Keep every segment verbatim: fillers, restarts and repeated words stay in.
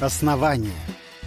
Основание.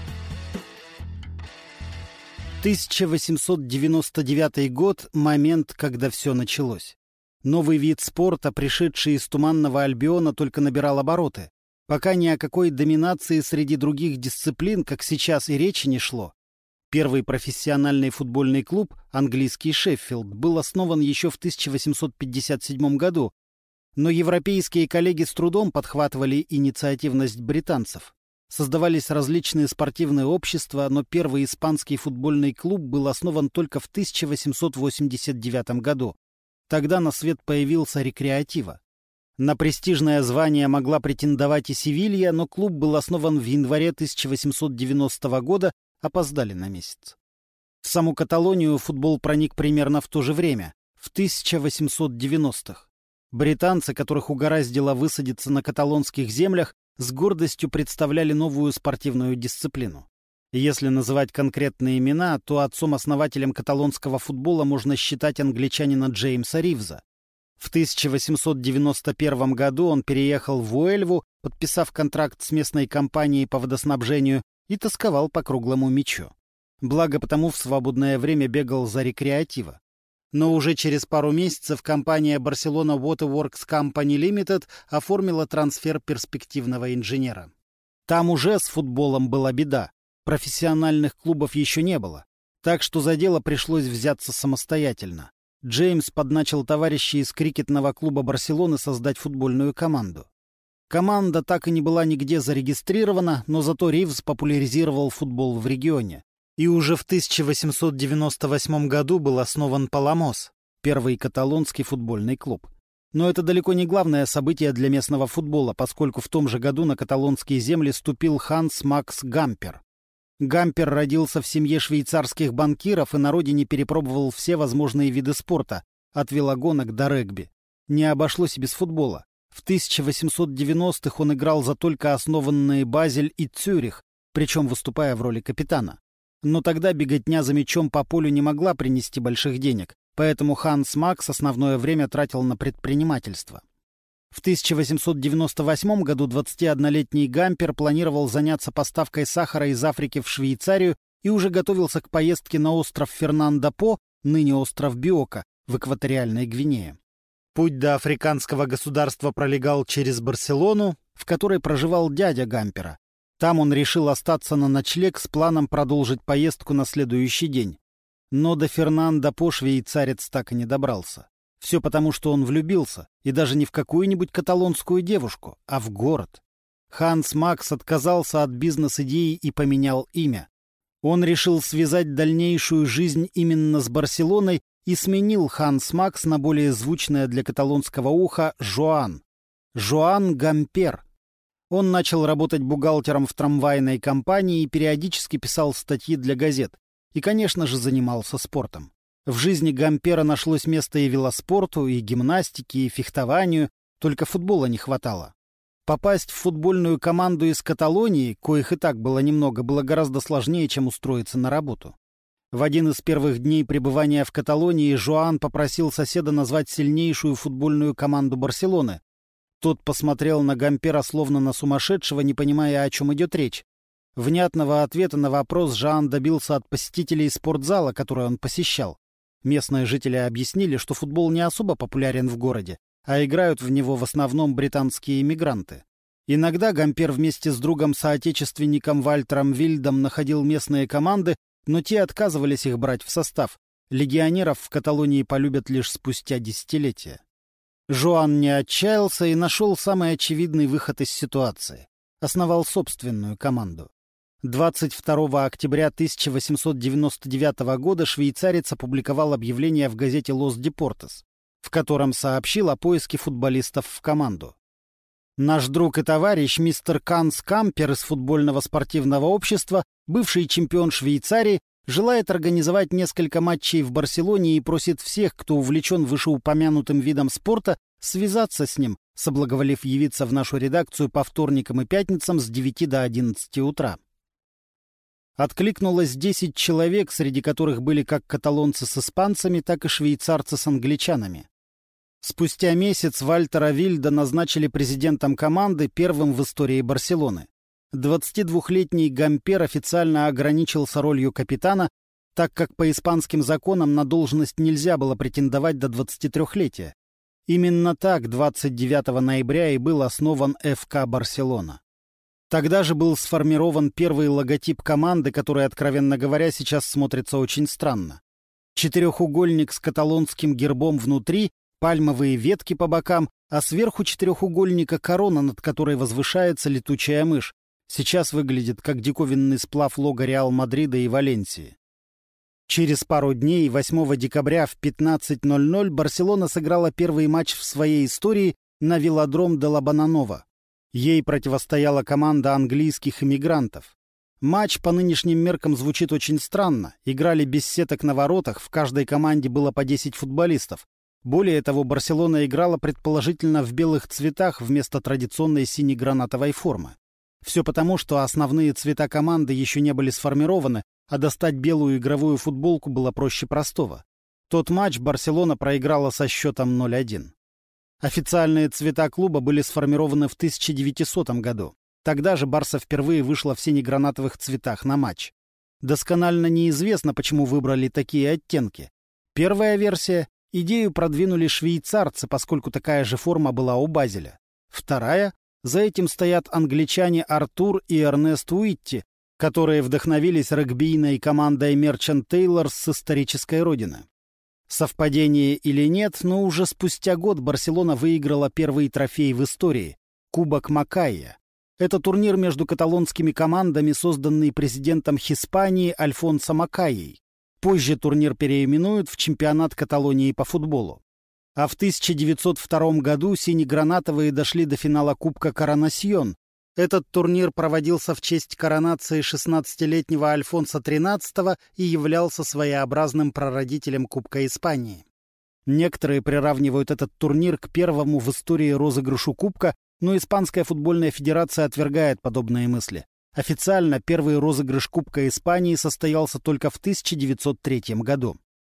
тысяча восемьсот девяносто девятый год — момент, когда все началось. Новый вид спорта, пришедший из Туманного Альбиона, только набирал обороты. Пока ни о какой доминации среди других дисциплин, как сейчас, и речи не шло. Первый профессиональный футбольный клуб, английский Шеффилд, был основан еще в тысяча восемьсот пятьдесят седьмом году, но европейские коллеги с трудом подхватывали инициативность британцев. Создавались различные спортивные общества, но первый испанский футбольный клуб был основан только в тысяча восемьсот восемьдесят девятом году. Тогда на свет появился рекреатива. На престижное звание могла претендовать и Севилья, но клуб был основан в январе тысяча восемьсот девяностого года, опоздали на месяц. В саму Каталонию футбол проник примерно в то же время, в тысяча восемьсот девяностых. Британцы, которых угораздило высадиться на каталонских землях, с гордостью представляли новую спортивную дисциплину. Если называть конкретные имена, то отцом-основателем каталонского футбола можно считать англичанина Джеймса Ривза. В тысяча восемьсот девяносто первом году он переехал в Уэльву, подписав контракт с местной компанией по водоснабжению, и тосковал по круглому мячу. Благо потому в свободное время бегал за рекреатива. Но уже через пару месяцев компания Barcelona Waterworks Company Limited оформила трансфер перспективного инженера. Там уже с футболом была беда. Профессиональных клубов еще не было. Так что за дело пришлось взяться самостоятельно. Джеймс подначил товарищей из крикетного клуба Барселоны создать футбольную команду. Команда так и не была нигде зарегистрирована, но зато Ривз популяризировал футбол в регионе. И уже в тысяча восемьсот девяносто восьмом году был основан Паламос, первый каталонский футбольный клуб. Но это далеко не главное событие для местного футбола, поскольку в том же году на каталонские земли ступил Ханс Макс Гампер. Гампер родился в семье швейцарских банкиров и на родине перепробовал все возможные виды спорта, от велогонок до регби. Не обошлось и без футбола. В тысяча восемьсот девяностых он играл за только основанные Базель и Цюрих, причем выступая в роли капитана. Но тогда беготня за мячом по полю не могла принести больших денег, поэтому Ханс Макс основное время тратил на предпринимательство. В тысяча восемьсот девяносто восьмом году двадцатиоднолетний Гампер планировал заняться поставкой сахара из Африки в Швейцарию и уже готовился к поездке на остров Фернандо-По, ныне остров Биока, в экваториальной Гвинее. Путь до африканского государства пролегал через Барселону, в которой проживал дядя Гампера. Там он решил остаться на ночлег с планом продолжить поездку на следующий день. Но до Фернандо-По швейцарец так и не добрался. Все потому, что он влюбился, и даже не в какую-нибудь каталонскую девушку, а в город. Ханс Макс отказался от бизнес-идеи и поменял имя. Он решил связать дальнейшую жизнь именно с Барселоной и сменил Ханс Макс на более звучное для каталонского уха Жоан. Жоан Гампер. Он начал работать бухгалтером в трамвайной компании и периодически писал статьи для газет. И, конечно же, занимался спортом. В жизни Гампера нашлось место и велоспорту, и гимнастике, и фехтованию, только футбола не хватало. Попасть в футбольную команду из Каталонии, коих и так было немного, было гораздо сложнее, чем устроиться на работу. В один из первых дней пребывания в Каталонии Жоан попросил соседа назвать сильнейшую футбольную команду Барселоны. Тот посмотрел на Гампера словно на сумасшедшего, не понимая, о чем идет речь. Внятного ответа на вопрос Жоан добился от посетителей спортзала, который он посещал. Местные жители объяснили, что футбол не особо популярен в городе, а играют в него в основном британские иммигранты. Иногда Гампер вместе с другом-соотечественником Вальтером Вильдом находил местные команды, но те отказывались их брать в состав. Легионеров в Каталонии полюбят лишь спустя десятилетия. Жоан не отчаялся и нашел самый очевидный выход из ситуации. Основал собственную команду. двадцать второго октября тысяча восемьсот девяносто девятого года швейцарец опубликовал объявление в газете «Лос Депортес», в котором сообщил о поиске футболистов в команду. Наш друг и товарищ мистер Ханс Гампер из футбольного спортивного общества, бывший чемпион Швейцарии, желает организовать несколько матчей в Барселоне и просит всех, кто увлечен вышеупомянутым видом спорта, связаться с ним, соблаговолив явиться в нашу редакцию по вторникам и пятницам с девяти до одиннадцати утра. Откликнулось десять человек, среди которых были как каталонцы с испанцами, так и швейцарцы с англичанами. Спустя месяц Вальтера Вильда назначили президентом команды, первым в истории Барселоны. двадцатидвухлетний Гампер официально ограничился ролью капитана, так как по испанским законам на должность нельзя было претендовать до двадцатитрёхлетия. Именно так двадцать девятого ноября и был основан эф ка «Барселона». Тогда же был сформирован первый логотип команды, который, откровенно говоря, сейчас смотрится очень странно. Четырехугольник с каталонским гербом внутри, пальмовые ветки по бокам, а сверху четырехугольника корона, над которой возвышается летучая мышь. Сейчас выглядит как диковинный сплав лого Реал Мадрида и Валенсии. Через пару дней, восьмого декабря в пятнадцать ноль ноль, Барселона сыграла первый матч в своей истории на Велодром де ла Бананова. Ей противостояла команда английских эмигрантов. Матч по нынешним меркам звучит очень странно. Играли без сеток на воротах, в каждой команде было по десять футболистов. Более того, Барселона играла предположительно в белых цветах вместо традиционной сине-гранатовой формы. Все потому, что основные цвета команды еще не были сформированы, а достать белую игровую футболку было проще простого. Тот матч Барселона проиграла со счетом ноль один. Официальные цвета клуба были сформированы в тысяча девятисотом году. Тогда же Барса впервые вышла в сине-гранатовых цветах на матч. Досконально неизвестно, почему выбрали такие оттенки. Первая версия — идею продвинули швейцарцы, поскольку такая же форма была у Базеля. Вторая — за этим стоят англичане Артур и Эрнест Уитти, которые вдохновились регбийной командой Merchant Taylors с исторической родины. Совпадение или нет, но уже спустя год Барселона выиграла первый трофей в истории — Кубок Макайя. Это турнир между каталонскими командами, созданный президентом Хиспании Альфонсо Макайей. Позже турнир переименуют в Чемпионат Каталонии по футболу. А в тысяча девятьсот втором году сине-гранатовые дошли до финала Кубка Коронасьон. Этот турнир проводился в честь коронации шестнадцатилетнего Альфонсо тринадцатого и являлся своеобразным прародителем Кубка Испании. Некоторые приравнивают этот турнир к первому в истории розыгрышу Кубка, но Испанская футбольная федерация отвергает подобные мысли. Официально первый розыгрыш Кубка Испании состоялся только в тысяча девятьсот третьем году.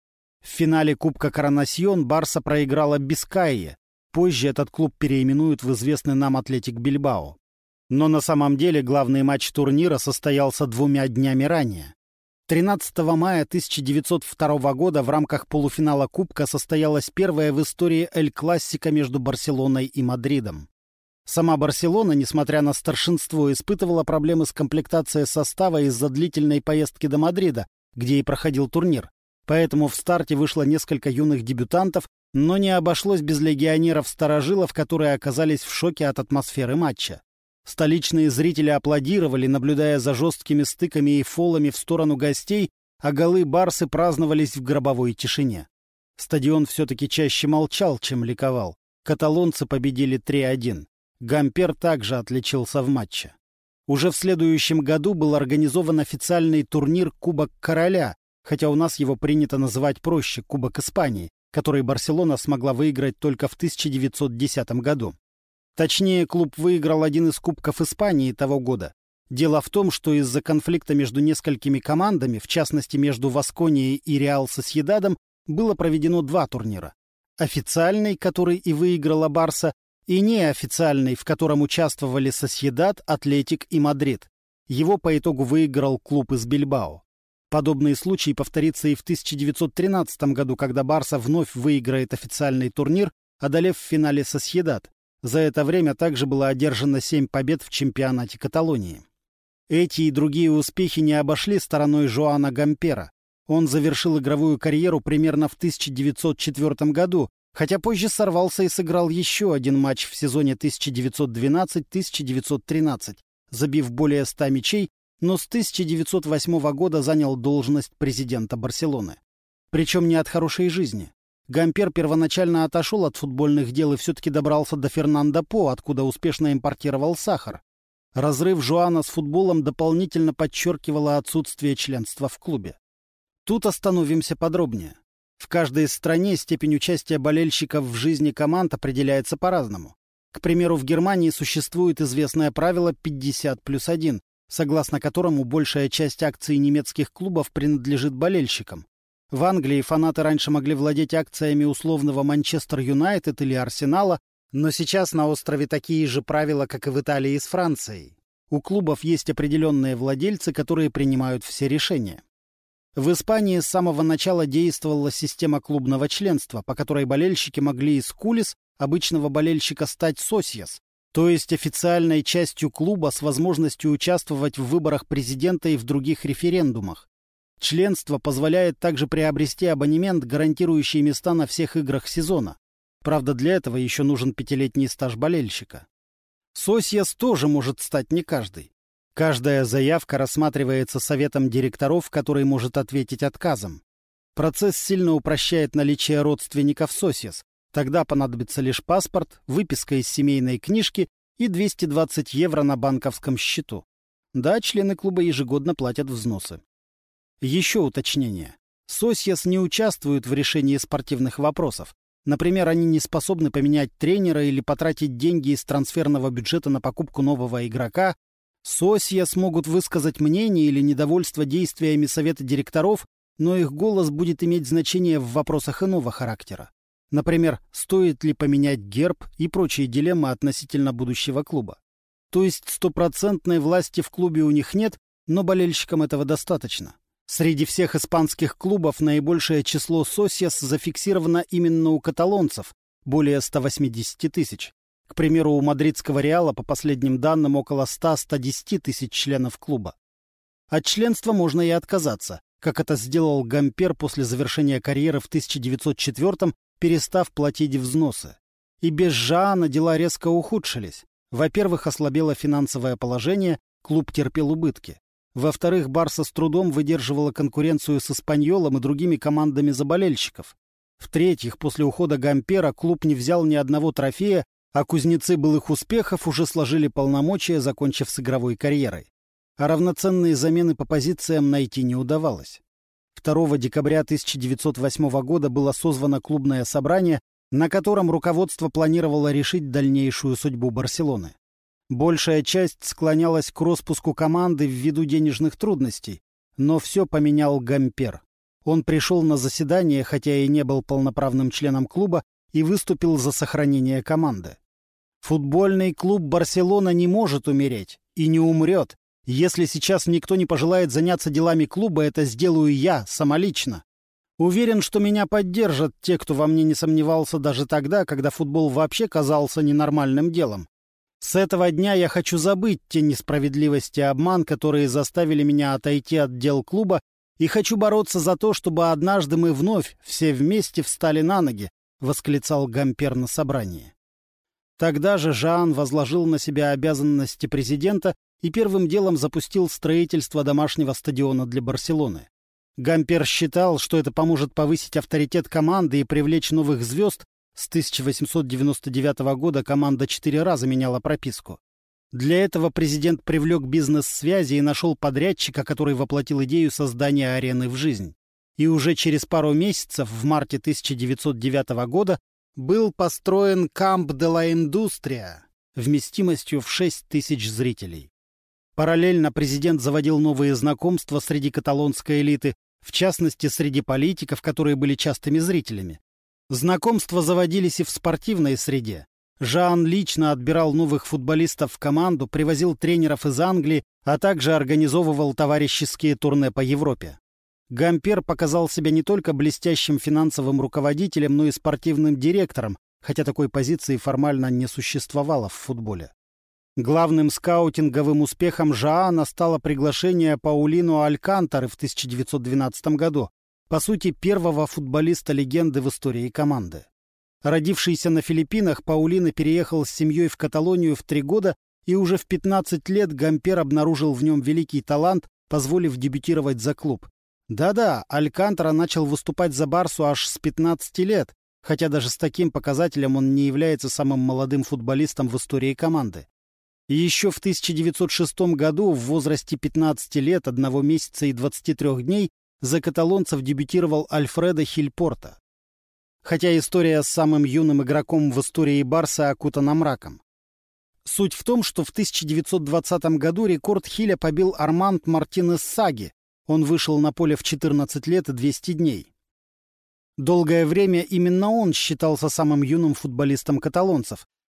В финале Кубка Коронасьон Барса проиграла Бискайе. Позже этот клуб переименуют в известный нам Атлетик Бильбао. Но на самом деле главный матч турнира состоялся двумя днями ранее. тринадцатого мая тысяча девятьсот второго года в рамках полуфинала Кубка состоялась первая в истории Эль-Классика между Барселоной и Мадридом. Сама Барселона, несмотря на старшинство, испытывала проблемы с комплектацией состава из-за длительной поездки до Мадрида, где и проходил турнир. Поэтому в старте вышло несколько юных дебютантов, но не обошлось без легионеров-старожилов, которые оказались в шоке от атмосферы матча. Столичные зрители аплодировали, наблюдая за жесткими стыками и фолами в сторону гостей, а голы Барсы праздновались в гробовой тишине. Стадион все-таки чаще молчал, чем ликовал. Каталонцы победили три один. Гампер также отличился в матче. Уже в следующем году был организован официальный турнир «Кубок Короля», хотя у нас его принято называть проще — Кубок Испании, который Барселона смогла выиграть только в тысяча девятьсот десятом году. Точнее, клуб выиграл один из Кубков Испании того года. Дело в том, что из-за конфликта между несколькими командами, в частности между Васконией и Реал Сосьедадом, было проведено два турнира. Официальный, который и выиграла Барса, и неофициальный, в котором участвовали Сосьедад, Атлетик и Мадрид. Его по итогу выиграл клуб из Бильбао. Подобный случай повторится и в тысяча девятьсот тринадцатом году, когда Барса вновь выиграет официальный турнир, одолев в финале Сосьедад. За это время также было одержано семь побед в чемпионате Каталонии. Эти и другие успехи не обошли стороной Жоана Гампера. Он завершил игровую карьеру примерно в тысяча девятьсот четвёртом году, хотя позже сорвался и сыграл еще один матч в сезоне тысяча девятьсот двенадцать — тысяча девятьсот тринадцать, забив более ста мячей, но с тысяча девятьсот восьмого года занял должность президента Барселоны. Причем не от хорошей жизни. Гампер первоначально отошел от футбольных дел и все-таки добрался до Фернандо По, откуда успешно импортировал сахар. Разрыв Жоана с футболом дополнительно подчеркивало отсутствие членства в клубе. Тут остановимся подробнее. В каждой стране степень участия болельщиков в жизни команд определяется по-разному. К примеру, в Германии существует известное правило пятьдесят плюс один, согласно которому большая часть акций немецких клубов принадлежит болельщикам. В Англии фанаты раньше могли владеть акциями условного Манчестер Юнайтед или Арсенала, но сейчас на острове такие же правила, как и в Италии с Францией. У клубов есть определенные владельцы, которые принимают все решения. В Испании с самого начала действовала система клубного членства, по которой болельщики могли из кулис обычного болельщика стать сосьяс, то есть официальной частью клуба с возможностью участвовать в выборах президента и в других референдумах. Членство позволяет также приобрести абонемент, гарантирующий места на всех играх сезона. Правда, для этого еще нужен пятилетний стаж болельщика. Сосьяс тоже может стать не каждый. Каждая заявка рассматривается советом директоров, который может ответить отказом. Процесс сильно упрощает наличие родственников сосьяс. Тогда понадобится лишь паспорт, выписка из семейной книжки и двести двадцать евро на банковском счету. Да, члены клуба ежегодно платят взносы. Еще уточнение. Сосьяс не участвуют в решении спортивных вопросов. Например, они не способны поменять тренера или потратить деньги из трансферного бюджета на покупку нового игрока. Сосьяс могут высказать мнение или недовольство действиями совета директоров, но их голос будет иметь значение в вопросах иного характера. Например, стоит ли поменять герб и прочие дилеммы относительно будущего клуба. То есть стопроцентной власти в клубе у них нет, но болельщикам этого достаточно. Среди всех испанских клубов наибольшее число сосьяс зафиксировано именно у каталонцев – более ста восьмидесяти тысяч. К примеру, у мадридского Реала, по последним данным, около ста — ста десяти тысяч членов клуба. От членства можно и отказаться, как это сделал Гампер после завершения карьеры в тысяча девятьсот четвёртом, перестав платить взносы. И без Жоана дела резко ухудшились. Во-первых, ослабело финансовое положение, клуб терпел убытки. Во-вторых, Барса с трудом выдерживала конкуренцию с Эспаньолом и другими командами за болельщиков. В-третьих, после ухода Гампера клуб не взял ни одного трофея, а кузнецы былых успехов уже сложили полномочия, закончив с игровой карьерой. А равноценные замены по позициям найти не удавалось. второго декабря тысяча девятьсот восьмого года было созвано клубное собрание, на котором руководство планировало решить дальнейшую судьбу Барселоны. Большая часть склонялась к распуску команды ввиду денежных трудностей, но все поменял Гампер. Он пришел на заседание, хотя и не был полноправным членом клуба, и выступил за сохранение команды. Футбольный клуб «Барселона» не может умереть и не умрет. Если сейчас никто не пожелает заняться делами клуба, это сделаю я, самолично. Уверен, что меня поддержат те, кто во мне не сомневался даже тогда, когда футбол вообще казался ненормальным делом. С этого дня я хочу забыть те несправедливости и обман, которые заставили меня отойти от дел клуба, и хочу бороться за то, чтобы однажды мы вновь все вместе встали на ноги, — восклицал Гампер на собрании. Тогда же Жоан возложил на себя обязанности президента и первым делом запустил строительство домашнего стадиона для Барселоны. Гампер считал, что это поможет повысить авторитет команды и привлечь новых звезд. С тысяча восемьсот девяносто девятого года команда четыре раза меняла прописку. Для этого президент привлек бизнес-связи и нашел подрядчика, который воплотил идею создания арены в жизнь. И уже через пару месяцев, в марте тысяча девятьсот девятого года, был построен Камп де ла Индустрия вместимостью в шесть тысяч зрителей. Параллельно президент заводил новые знакомства среди каталонской элиты, в частности, среди политиков, которые были частыми зрителями. Знакомства заводились и в спортивной среде. Жоан лично отбирал новых футболистов в команду, привозил тренеров из Англии, а также организовывал товарищеские турне по Европе. Гампер показал себя не только блестящим финансовым руководителем, но и спортивным директором, хотя такой позиции формально не существовало в футболе. Главным скаутинговым успехом Жоана стало приглашение Паулино Алькантары в тысяча девятьсот двенадцатом году, по сути, первого футболиста-легенды в истории команды. Родившийся на Филиппинах, Паулино переехал с семьей в Каталонию в три года, и уже в пятнадцать лет Гампер обнаружил в нем великий талант, позволив дебютировать за клуб. Да-да, Алькантара начал выступать за Барсу аж с пятнадцати лет, хотя даже с таким показателем он не является самым молодым футболистом в истории команды. И еще в тысяча девятьсот шестом году в возрасте пятнадцати лет, одного месяца и двадцати трёх дней за каталонцев дебютировал Альфредо Хильпорта. Хотя история с самым юным игроком в истории Барса окутана мраком. Суть в том, что в тысяча девятьсот двадцатом году рекорд Хиля побил Арманд Мартинес Саги. Он вышел на поле в четырнадцать лет и двести дней. Долгое время именно он считался самым юным футболистом каталонцев.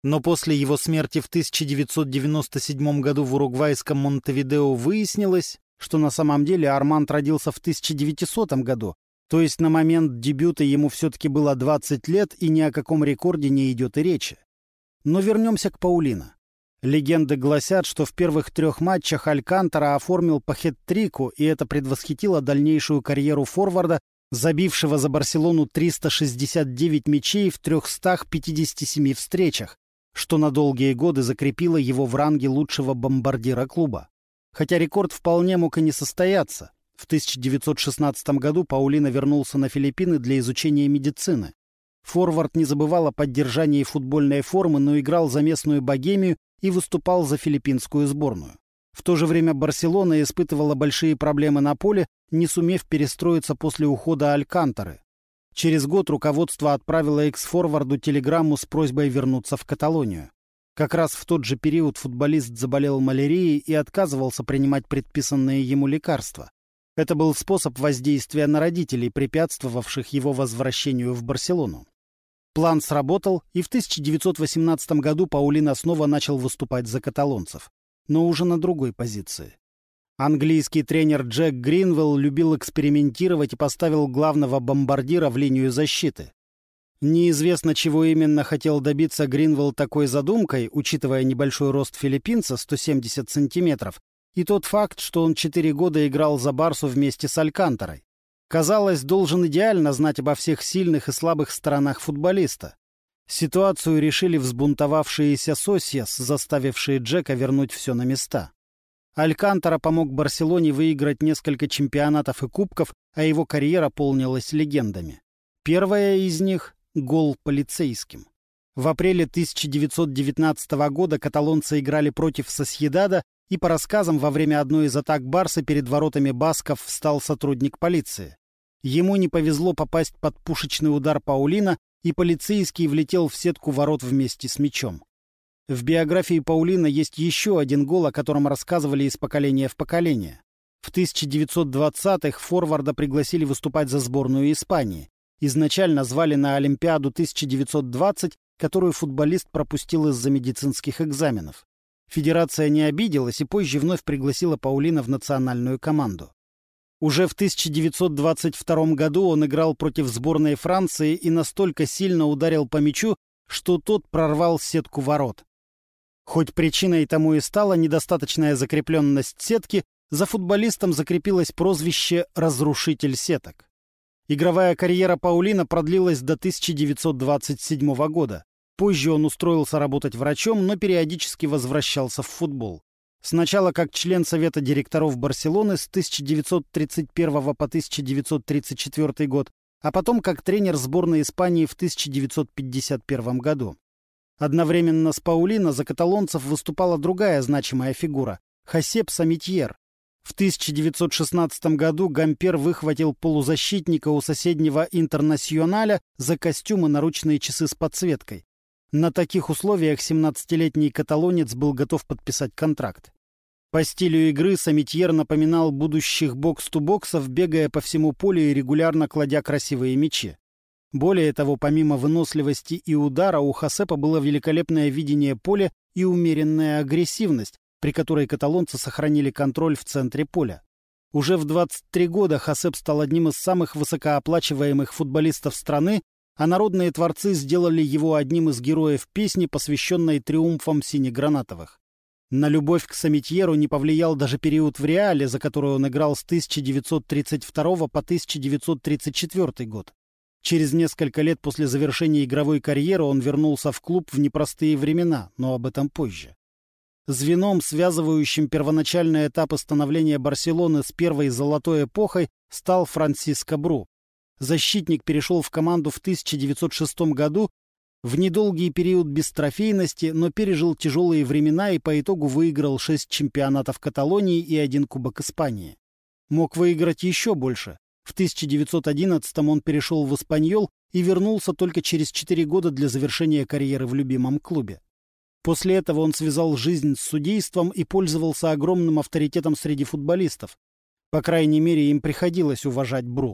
Но после его смерти в тысяча девятьсот девяносто седьмом году в уругвайском Монтевидео выяснилось, что на самом деле Арманд родился в тысяча девятисотом году, то есть на момент дебюта ему все-таки было двадцать лет, и ни о каком рекорде не идет и речи. Но вернемся к Паулино. Легенды гласят, что в первых трех матчах Алькантара оформил по хет-трику, и это предвосхитило дальнейшую карьеру форварда, забившего за Барселону триста шестьдесят девять мячей в трёхстах пятидесяти семи встречах, что на долгие годы закрепило его в ранге лучшего бомбардира клуба. Хотя рекорд вполне мог и не состояться. В тысяча девятьсот шестнадцатом году Паулино вернулся на Филиппины для изучения медицины. Форвард не забывал о поддержании футбольной формы, но играл за местную Богемию и выступал за филиппинскую сборную. В то же время Барселона испытывала большие проблемы на поле, не сумев перестроиться после ухода Алькантары. Через год руководство отправило экс-форварду телеграмму с просьбой вернуться в Каталонию. Как раз в тот же период футболист заболел малярией и отказывался принимать предписанные ему лекарства. Это был способ воздействия на родителей, препятствовавших его возвращению в Барселону. План сработал, и в тысяча девятьсот восемнадцатом году Паулино снова начал выступать за каталонцев, но уже на другой позиции. Английский тренер Джек Гринвелл любил экспериментировать и поставил главного бомбардира в линию защиты. Неизвестно, чего именно хотел добиться Гринвелл такой задумкой, учитывая небольшой рост филиппинца сто семьдесят сантиметров, и тот факт, что он четыре года играл за Барсу вместе с Алькантарой. Казалось, должен идеально знать обо всех сильных и слабых сторонах футболиста. Ситуацию решили взбунтовавшиеся сосьес, заставившие Джека вернуть все на места. Алькантара помог Барселоне выиграть несколько чемпионатов и кубков, а его карьера полнилась легендами. Первая из них — гол полицейским. В апреле тысяча девятьсот девятнадцатого года каталонцы играли против Сосьедада, и по рассказам, во время одной из атак Барсы перед воротами басков встал сотрудник полиции. Ему не повезло попасть под пушечный удар Паулино, и полицейский влетел в сетку ворот вместе с мячом. В биографии Паулино есть еще один гол, о котором рассказывали из поколения в поколение. В тысяча девятьсот двадцатых форварда пригласили выступать за сборную Испании. Изначально звали на Олимпиаду тысяча девятьсот двадцать, которую футболист пропустил из-за медицинских экзаменов. Федерация не обиделась и позже вновь пригласила Паулино в национальную команду. Уже в тысяча девятьсот двадцать втором году он играл против сборной Франции и настолько сильно ударил по мячу, что тот прорвал сетку ворот. Хоть причиной тому и стала недостаточная закрепленность сетки, за футболистом закрепилось прозвище «разрушитель сеток». Игровая карьера Паулино продлилась до тысяча девятьсот двадцать седьмого года. Позже он устроился работать врачом, но периодически возвращался в футбол. Сначала как член Совета директоров Барселоны с тысяча девятьсот тридцать первого по тысяча девятьсот тридцать четвёртый год, а потом как тренер сборной Испании в тысяча девятьсот пятьдесят первом году. Одновременно с Паулино за каталонцев выступала другая значимая фигура — Хосеп Самитьер. В тысяча девятьсот шестнадцатом году Гампер выхватил полузащитника у соседнего Интернационаля за костюм и наручные часы с подсветкой. На таких условиях семнадцатилетний каталонец был готов подписать контракт. По стилю игры Самитьер напоминал будущих бокс-ту-боксов, бегая по всему полю и регулярно кладя красивые мячи. Более того, помимо выносливости и удара, у Хосепа было великолепное видение поля и умеренная агрессивность, при которой каталонцы сохранили контроль в центре поля. Уже в двадцать три года Хосеп стал одним из самых высокооплачиваемых футболистов страны, а народные творцы сделали его одним из героев песни, посвященной триумфам синегранатовых. На любовь к Самитьеру не повлиял даже период в Реале, за который он играл с тысяча девятьсот тридцать второго по тысяча девятьсот тридцать четвёртый год. Через несколько лет после завершения игровой карьеры он вернулся в клуб в непростые времена, но об этом позже. Звеном, связывающим первоначальные этапы становления Барселоны с первой золотой эпохой, стал Франсиско Бру. Защитник перешел в команду в тысяча девятьсот шестом году в недолгий период бестрофейности, но пережил тяжелые времена и по итогу выиграл шесть чемпионатов Каталонии и один Кубок Испании. Мог выиграть еще больше. В тысяча девятьсот одиннадцатом он перешел в Эспаньол и вернулся только через четыре года для завершения карьеры в любимом клубе. После этого он связал жизнь с судейством и пользовался огромным авторитетом среди футболистов. По крайней мере, им приходилось уважать Бру.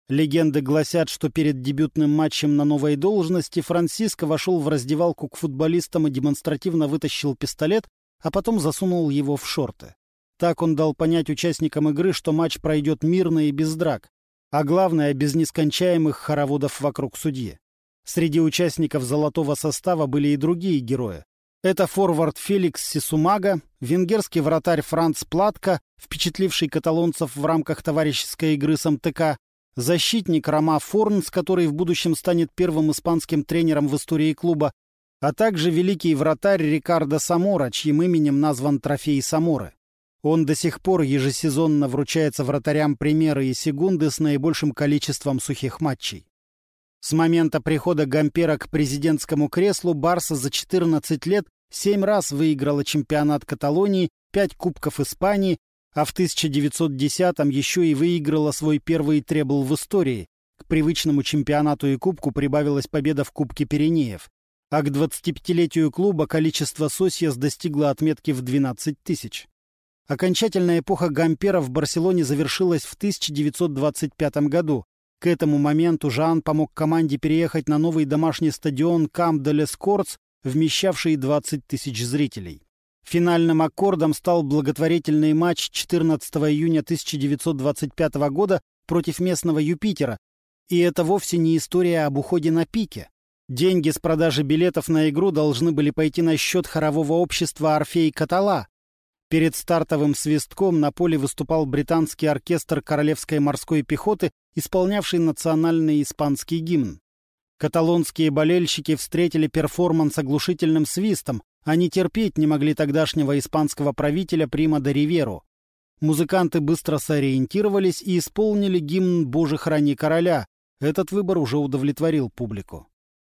Легенды гласят, что перед дебютным матчем на новой должности Франсиско вошел в раздевалку к футболистам и демонстративно вытащил пистолет, а потом засунул его в шорты. Так он дал понять участникам игры, что матч пройдет мирно и без драк, а главное, без нескончаемых хороводов вокруг судьи. Среди участников золотого состава были и другие герои. Это форвард Феликс Сисумага, венгерский вратарь Франц Платко, впечатливший каталонцев в рамках товарищеской игры с эм тэ ка, защитник Рома Форнс, который в будущем станет первым испанским тренером в истории клуба, а также великий вратарь Рикардо Самора, чьим именем назван трофей Саморы. Он до сих пор ежесезонно вручается вратарям Примеры и Сегунды с наибольшим количеством сухих матчей. С момента прихода Гампера к президентскому креслу Барса за четырнадцать лет семь раз выиграла чемпионат Каталонии, пять кубков Испании, а в тысяча девятьсот десятом еще и выиграла свой первый требл в истории. К привычному чемпионату и кубку прибавилась победа в Кубке Пиренеев, а к двадцатипятилетию клуба количество сосьес достигло отметки в двенадцать тысяч. Окончательная эпоха Гампера в Барселоне завершилась в тысяча девятьсот двадцать пятом году. К этому моменту Жан помог команде переехать на новый домашний стадион Камп де лес Кортс, вмещавший двадцать тысяч зрителей. Финальным аккордом стал благотворительный матч четырнадцатого июня тысяча девятьсот двадцать пятого года против местного Юпитера. И это вовсе не история об уходе на пике. Деньги с продажи билетов на игру должны были пойти на счет хорового общества «Орфей Катала». Перед стартовым свистком на поле выступал британский оркестр Королевской морской пехоты, исполнявший национальный испанский гимн. Каталонские болельщики встретили перформанс оглушительным свистом, они терпеть не могли тогдашнего испанского правителя Прима де Риверу. Музыканты быстро сориентировались и исполнили гимн «Боже, храни короля». Этот выбор уже удовлетворил публику.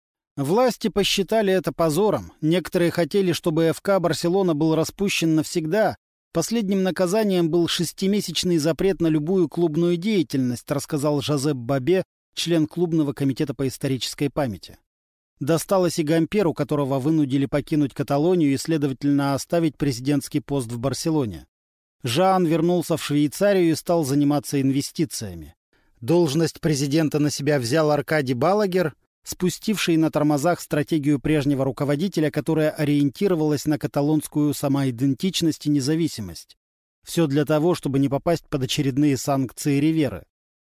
Власти посчитали это позором. Некоторые хотели, чтобы эф ка «Барселона» был распущен навсегда. Последним наказанием был шестимесячный запрет на любую клубную деятельность, рассказал Жозеп Бабе, член клубного комитета по исторической памяти. Досталось и Гамперу, которого вынудили покинуть Каталонию и, следовательно, оставить президентский пост в Барселоне. Жан вернулся в Швейцарию и стал заниматься инвестициями. Должность президента на себя взял Аркадий Балагер, спустивший на тормозах стратегию прежнего руководителя, которая ориентировалась на каталонскую самоидентичность и независимость. Все для того, чтобы не попасть под очередные санкции Риверы.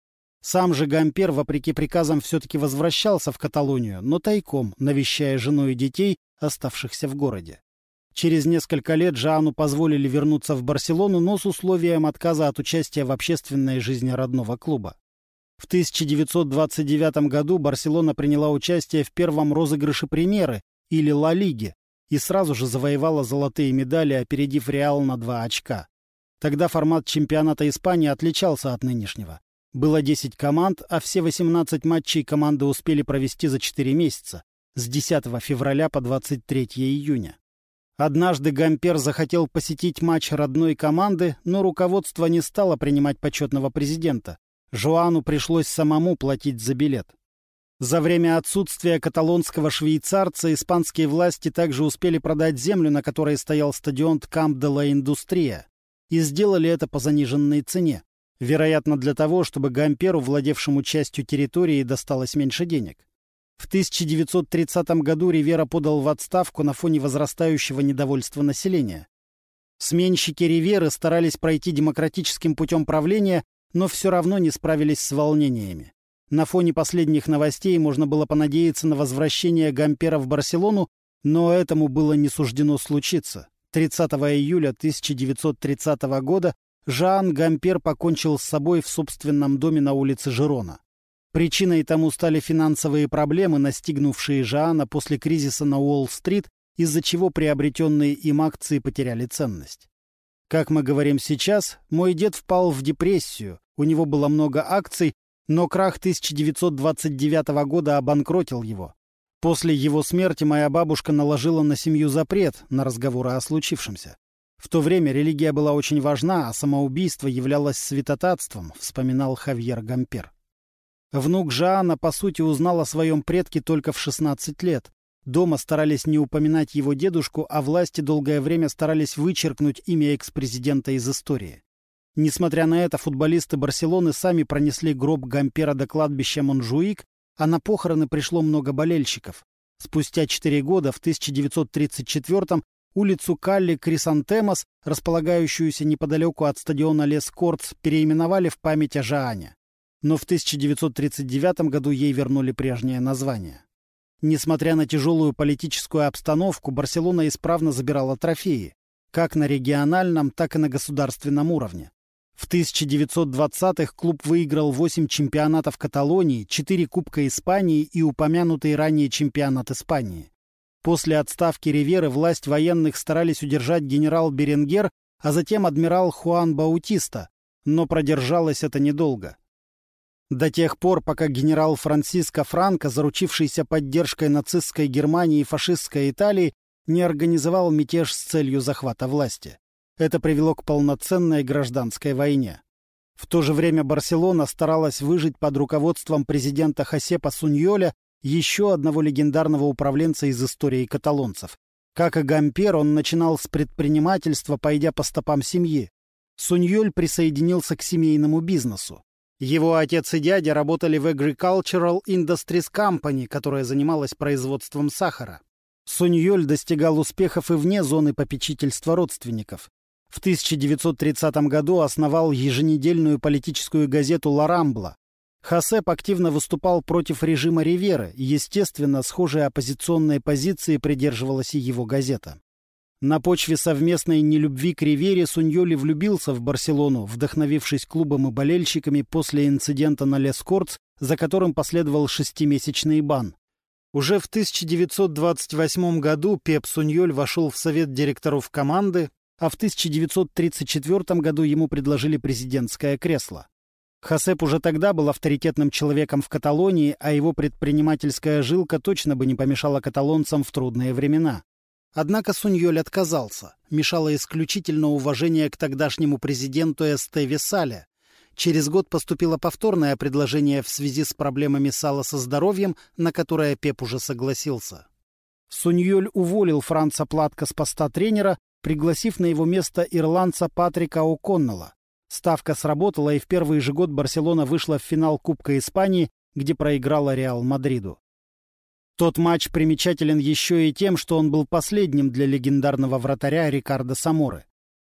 Сам же Гампер, вопреки приказам, все-таки возвращался в Каталонию, но тайком, навещая жену и детей, оставшихся в городе. Через несколько лет Жаану позволили вернуться в Барселону, но с условием отказа от участия в общественной жизни родного клуба. В тысяча девятьсот двадцать девятом году Барселона приняла участие в первом розыгрыше Примеры, или Ла Лиги, и сразу же завоевала золотые медали, опередив Реал на два очка. Тогда формат чемпионата Испании отличался от нынешнего. Было десять команд, а все восемнадцать матчей команды успели провести за четыре месяца, с десятого февраля по двадцать третье июня. Однажды Гампер захотел посетить матч родной команды, но руководство не стало принимать почетного президента. Жоану пришлось самому платить за билет. За время отсутствия каталонского швейцарца испанские власти также успели продать землю, на которой стоял стадион Камп де ла Индустрия, и сделали это по заниженной цене. Вероятно, для того, чтобы Гамперу, владевшему частью территории, досталось меньше денег. В тысяча девятьсот тридцатом году Ривера подал в отставку на фоне возрастающего недовольства населения. Сменщики Риверы старались пройти демократическим путем правления, но все равно не справились с волнениями. На фоне последних новостей можно было понадеяться на возвращение Гампера в Барселону, но этому было не суждено случиться. тридцатого июля тысяча девятьсот тридцатого года Жан Гампер покончил с собой в собственном доме на улице Жирона. Причиной тому стали финансовые проблемы, настигнувшие Жана после кризиса на Уолл-стрит, из-за чего приобретенные им акции потеряли ценность. Как мы говорим сейчас, мой дед впал в депрессию, у него было много акций, но крах тысяча девятьсот двадцать девятого года обанкротил его. После его смерти моя бабушка наложила на семью запрет на разговоры о случившемся. В то время религия была очень важна, а самоубийство являлось святотатством, вспоминал Хавьер Гампер. Внук Жана, по сути, узнал о своем предке только в шестнадцать лет. Дома старались не упоминать его дедушку, а власти долгое время старались вычеркнуть имя экс-президента из истории. Несмотря на это, футболисты Барселоны сами пронесли гроб Гампера до кладбища Монжуик, а на похороны пришло много болельщиков. Спустя четыре года, в тысяча девятьсот тридцать четвёртом, улицу Калли Крисантемос, располагающуюся неподалеку от стадиона Лес Кортс, переименовали в память о Жоане. Но в тысяча девятьсот тридцать девятом году ей вернули прежнее название. Несмотря на тяжелую политическую обстановку, Барселона исправно забирала трофеи, как на региональном, так и на государственном уровне. В тысяча девятьсот двадцатых клуб выиграл восемь чемпионатов Каталонии, четыре Кубка Испании и упомянутый ранее чемпионат Испании. После отставки Риверы власть военных старались удержать генерал Беренгер, а затем адмирал Хуан Баутиста, но продержалось это недолго. До тех пор, пока генерал Франсиско Франко, заручившийся поддержкой нацистской Германии и фашистской Италии, не организовал мятеж с целью захвата власти. Это привело к полноценной гражданской войне. В то же время Барселона старалась выжить под руководством президента Хосепа Суньоля, еще одного легендарного управленца из истории каталонцев. Как и Гампер, он начинал с предпринимательства, пойдя по стопам семьи. Суньоль присоединился к семейному бизнесу. Его отец и дядя работали в Agricultural Industries Company, которая занималась производством сахара. Суньоль достигал успехов и вне зоны попечительства родственников. В тысяча девятьсот тридцатом году основал еженедельную политическую газету «Ла Рамбла». Хосеп активно выступал против режима Риверы, и, естественно, схожей оппозиционной позиции придерживалась и его газета. На почве совместной нелюбви к Ривере Суньоли влюбился в Барселону, вдохновившись клубом и болельщиками после инцидента на Лес Кортс, за которым последовал шестимесячный бан. Уже в тысяча девятьсот двадцать восьмом году Пеп Суньоль вошел в совет директоров команды, а в тысяча девятьсот тридцать четвёртом году ему предложили президентское кресло. Хосеп уже тогда был авторитетным человеком в Каталонии, а его предпринимательская жилка точно бы не помешала каталонцам в трудные времена. Однако Суньоль отказался. Мешало исключительно уважение к тогдашнему президенту Эстеве Сале. Через год поступило повторное предложение в связи с проблемами Сала со здоровьем, на которое Пеп уже согласился. Суньоль уволил Франца Платка с поста тренера, пригласив на его место ирландца Патрика О'Коннелла. Ставка сработала, и в первый же год Барселона вышла в финал Кубка Испании, где проиграла Реал Мадриду. Тот матч примечателен еще и тем, что он был последним для легендарного вратаря Рикардо Саморы.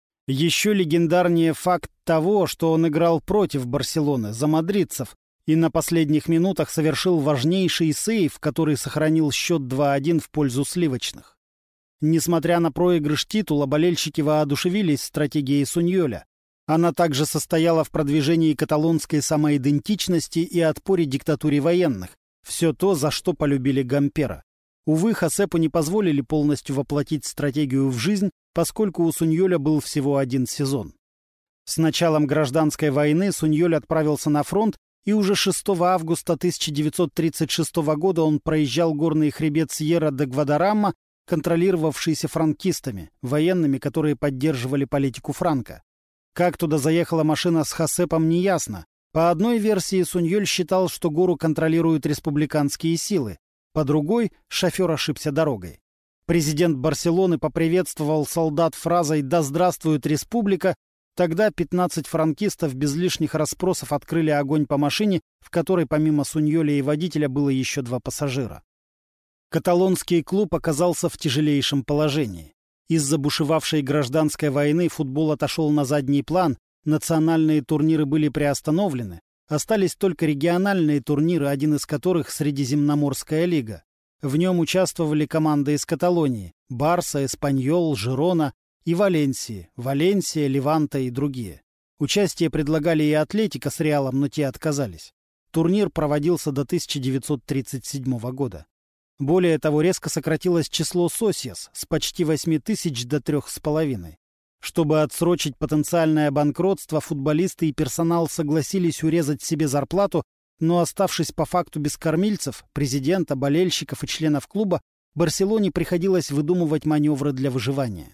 Еще легендарнее факт того, что он играл против Барселоны, за мадридцев, и на последних минутах совершил важнейший сейв, который сохранил счет два-один в пользу сливочных. Несмотря на проигрыш титула, болельщики воодушевились стратегией Суньоля. Она также состояла в продвижении каталонской самоидентичности и отпоре диктатуре военных. Все то, за что полюбили Гампера. Увы, Хосепу не позволили полностью воплотить стратегию в жизнь, поскольку у Суньоля был всего один сезон. С началом гражданской войны Суньоль отправился на фронт, и уже шестого августа тысяча девятьсот тридцать шестого года он проезжал горный хребет Сьерра-де-Гвадаррама, контролировавшийся франкистами, военными, которые поддерживали политику Франко. Как туда заехала машина с Хосепом, неясно. По одной версии Суньоль считал, что гору контролируют республиканские силы, по другой — шофер ошибся дорогой. Президент Барселоны поприветствовал солдат фразой «Да здравствует республика!», тогда пятнадцать франкистов без лишних расспросов открыли огонь по машине, в которой помимо Суньоля и водителя было еще два пассажира. Каталонский клуб оказался в тяжелейшем положении. Из-за бушевавшей гражданской войны футбол отошел на задний план, национальные турниры были приостановлены, остались только региональные турниры, один из которых — Средиземноморская лига. В нем участвовали команды из Каталонии — Барса, Эспаньол, Жирона и Валенсии, Валенсия, Леванта и другие. Участие предлагали и Атлетико с Реалом, но те отказались. Турнир проводился до тысяча девятьсот тридцать седьмого года. Более того, резко сократилось число сосьес с почти восьми тысяч до трех с половиной. Чтобы отсрочить потенциальное банкротство, футболисты и персонал согласились урезать себе зарплату, но, оставшись по факту без кормильцев, президента, болельщиков и членов клуба, Барселоне приходилось выдумывать маневры для выживания.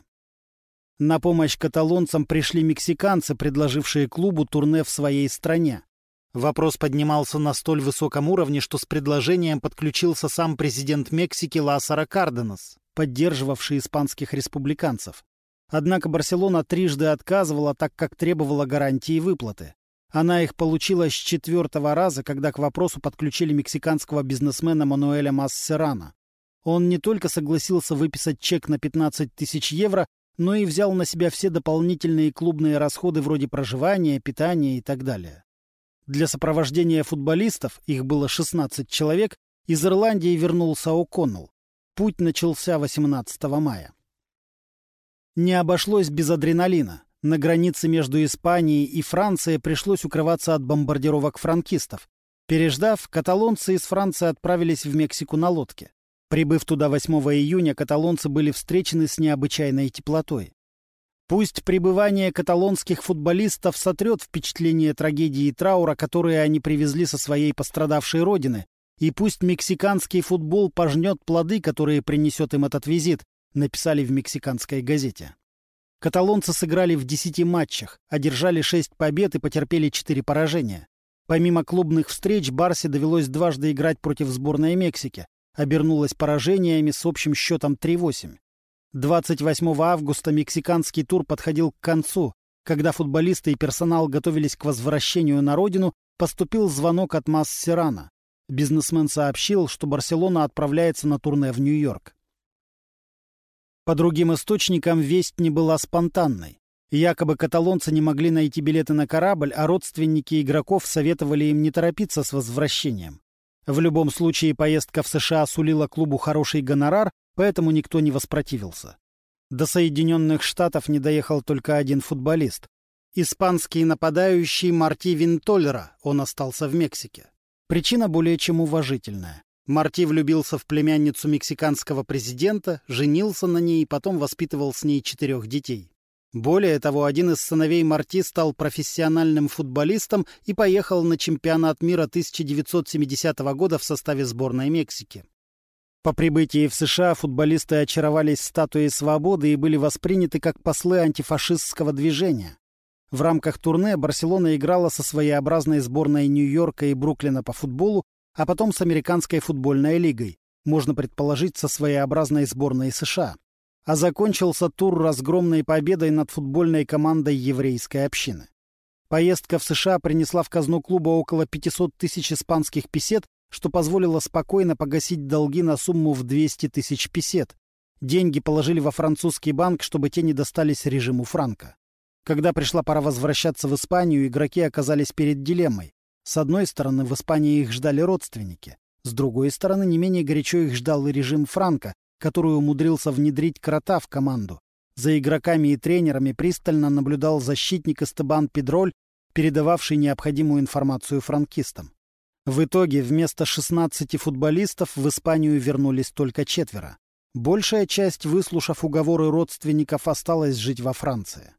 На помощь каталонцам пришли мексиканцы, предложившие клубу турне в своей стране. Вопрос поднимался на столь высоком уровне, что с предложением подключился сам президент Мексики Лазаро Карденас, поддерживавший испанских республиканцев. Однако Барселона трижды отказывала, так как требовала гарантии выплаты. Она их получила с четвертого раза, когда к вопросу подключили мексиканского бизнесмена Мануэля Массерана. Он не только согласился выписать чек на пятнадцать тысяч евро, но и взял на себя все дополнительные клубные расходы вроде проживания, питания и так далее. Для сопровождения футболистов, их было шестнадцать человек, из Ирландии вернулся О'Коннелл. Путь начался восемнадцатого мая. Не обошлось без адреналина. На границе между Испанией и Францией пришлось укрываться от бомбардировок франкистов. Переждав, каталонцы из Франции отправились в Мексику на лодке. Прибыв туда восьмого июня, каталонцы были встречены с необычайной теплотой. Пусть пребывание каталонских футболистов сотрет впечатление трагедии и траура, которые они привезли со своей пострадавшей родины, и пусть мексиканский футбол пожнет плоды, которые принесет им этот визит, написали в мексиканской газете. Каталонцы сыграли в десяти матчах, одержали шесть побед и потерпели четыре поражения. Помимо клубных встреч, Барсе довелось дважды играть против сборной Мексики. Обернулось поражениями с общим счетом три восемь. двадцать восьмого августа мексиканский тур подходил к концу. Когда футболисты и персонал готовились к возвращению на родину, поступил звонок от Массерана. Бизнесмен сообщил, что Барселона отправляется на турне в Нью-Йорк. По другим источникам весть не была спонтанной. Якобы каталонцы не могли найти билеты на корабль, а родственники игроков советовали им не торопиться с возвращением. В любом случае поездка в США сулила клубу хороший гонорар, поэтому никто не воспротивился. До Соединенных Штатов не доехал только один футболист. Испанский нападающий Марти Винтолера, он остался в Мексике. Причина более чем уважительная. Марти влюбился в племянницу мексиканского президента, женился на ней и потом воспитывал с ней четырех детей. Более того, один из сыновей Марти стал профессиональным футболистом и поехал на чемпионат мира тысяча девятьсот семидесятого года в составе сборной Мексики. По прибытии в США футболисты очаровались статуей свободы и были восприняты как послы антифашистского движения. В рамках турне Барселона играла со своеобразной сборной Нью-Йорка и Бруклина по футболу, а потом с Американской футбольной лигой, можно предположить, со своеобразной сборной США. А закончился тур разгромной победой над футбольной командой еврейской общины. Поездка в США принесла в казну клуба около пятьсот тысяч испанских песет, что позволило спокойно погасить долги на сумму в двести тысяч песет. Деньги положили во французский банк, чтобы те не достались режиму Франко. Когда пришла пора возвращаться в Испанию, игроки оказались перед дилеммой. С одной стороны, в Испании их ждали родственники. С другой стороны, не менее горячо их ждал и режим Франко, который умудрился внедрить крота в команду. За игроками и тренерами пристально наблюдал защитник Эстебан Педроль, передававший необходимую информацию франкистам. В итоге вместо шестнадцати футболистов в Испанию вернулись только четверо. Большая часть, выслушав уговоры родственников, осталась жить во Франции.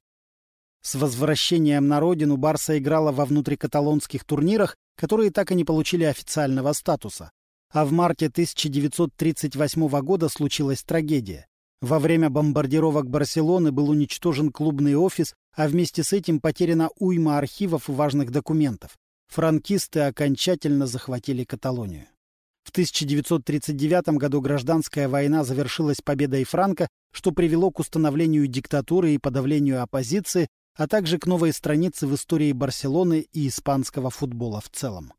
С возвращением на родину Барса играла во внутрикаталонских турнирах, которые так и не получили официального статуса. А в марте тысяча девятьсот тридцать восьмого года случилась трагедия. Во время бомбардировок Барселоны был уничтожен клубный офис, а вместе с этим потеряна уйма архивов и важных документов. Франкисты окончательно захватили Каталонию. В тысяча девятьсот тридцать девятом году гражданская война завершилась победой Франко, что привело к установлению диктатуры и подавлению оппозиции, а также к новой странице в истории Барселоны и испанского футбола в целом.